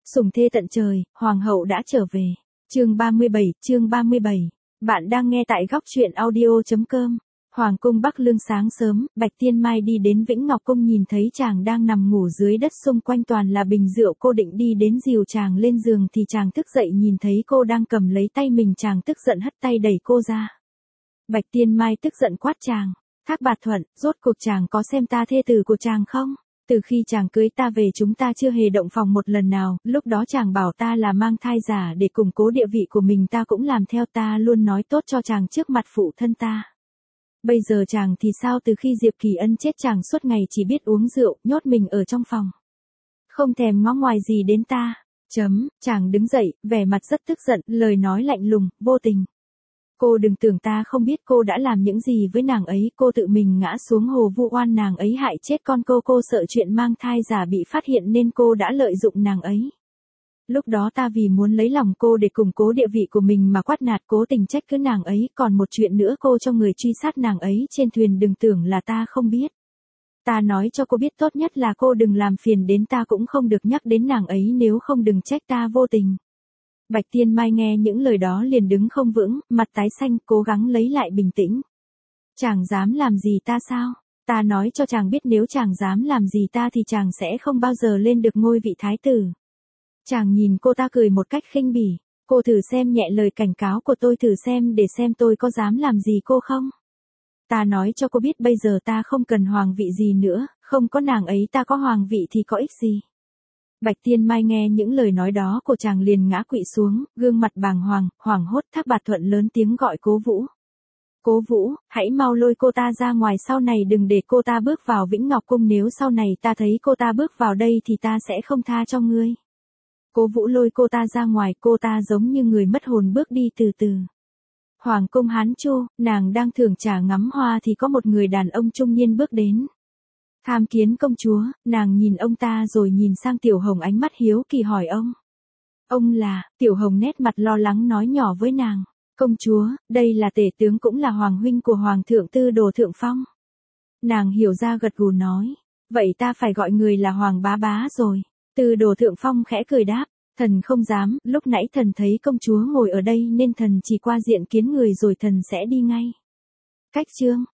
Sủng thê tận trời, hoàng hậu đã trở về. Chương 37. Bạn đang nghe tại góc truyện audio.com. Hoàng cung Bắc Lương sáng sớm, Bạch Tiên Mai đi đến Vĩnh Ngọc cung nhìn thấy chàng đang nằm ngủ dưới đất, xung quanh toàn là bình rượu, cô định đi đến dìu chàng lên giường thì chàng thức dậy nhìn thấy cô đang cầm lấy tay mình, chàng tức giận hất tay đẩy cô ra. Bạch Tiên Mai tức giận quát chàng, Thác Bạt Thuận, rốt cuộc chàng có xem ta thê tử của chàng không? Từ khi chàng cưới ta về chúng ta chưa hề động phòng một lần nào, lúc đó chàng bảo ta là mang thai giả để củng cố địa vị của mình, ta cũng làm theo, ta luôn nói tốt cho chàng trước mặt phụ thân ta. Bây giờ chàng thì sao? Từ khi Diệp Kỳ Ân chết chàng suốt ngày chỉ biết uống rượu, nhốt mình ở trong phòng. Không thèm ngó ngoài gì đến ta. Chàng đứng dậy, vẻ mặt rất tức giận, lời nói lạnh lùng, vô tình. Cô đừng tưởng ta không biết cô đã làm những gì với nàng ấy, cô tự mình ngã xuống hồ vu oan nàng ấy, hại chết con cô sợ chuyện mang thai giả bị phát hiện nên cô đã lợi dụng nàng ấy. Lúc đó ta vì muốn lấy lòng cô để củng cố địa vị của mình mà quát nạt, cố tình trách cứ nàng ấy, còn một chuyện nữa, cô cho người truy sát nàng ấy trên thuyền, đừng tưởng là ta không biết. Ta nói cho cô biết, tốt nhất là cô đừng làm phiền đến ta, cũng không được nhắc đến nàng ấy, nếu không đừng trách ta vô tình. Bạch Tiên Mai nghe những lời đó liền đứng không vững, mặt tái xanh, cố gắng lấy lại bình tĩnh. Chàng dám làm gì ta sao? Ta nói cho chàng biết, nếu chàng dám làm gì ta thì chàng sẽ không bao giờ lên được ngôi vị thái tử. Chàng nhìn cô ta cười một cách khinh bỉ, cô thử xem nhẹ lời cảnh cáo của tôi, thử xem để xem tôi có dám làm gì cô không. Ta nói cho cô biết, bây giờ ta không cần hoàng vị gì nữa, không có nàng ấy ta có hoàng vị thì có ích gì. Bạch Tiên Mai nghe những lời nói đó của chàng liền ngã quỵ xuống, gương mặt bàng hoàng, hoảng hốt. Thác Bạt Thuận lớn tiếng gọi Cố Vũ. Cố Vũ, hãy mau lôi cô ta ra ngoài, sau này đừng để cô ta bước vào Vĩnh Ngọc cung, nếu sau này ta thấy cô ta bước vào đây thì ta sẽ không tha cho ngươi. Cố Vũ lôi cô ta ra ngoài, cô ta giống như người mất hồn bước đi từ từ. Hoàng cung Hán Chu, nàng đang thưởng trà ngắm hoa thì có một người đàn ông trung niên bước đến. Tham kiến công chúa, nàng nhìn ông ta rồi nhìn sang Tiểu Hồng, ánh mắt hiếu kỳ hỏi ông. Ông là? Tiểu Hồng nét mặt lo lắng nói nhỏ với nàng. Công chúa, đây là tể tướng cũng là hoàng huynh của Hoàng thượng Tư Đồ Thượng Phong. Nàng hiểu ra gật gù nói. Vậy ta phải gọi người là Hoàng bá bá rồi. Tư Đồ Thượng Phong khẽ cười đáp. Thần không dám, lúc nãy thần thấy công chúa ngồi ở đây nên thần chỉ qua diện kiến người rồi thần sẽ đi ngay. Cách chương.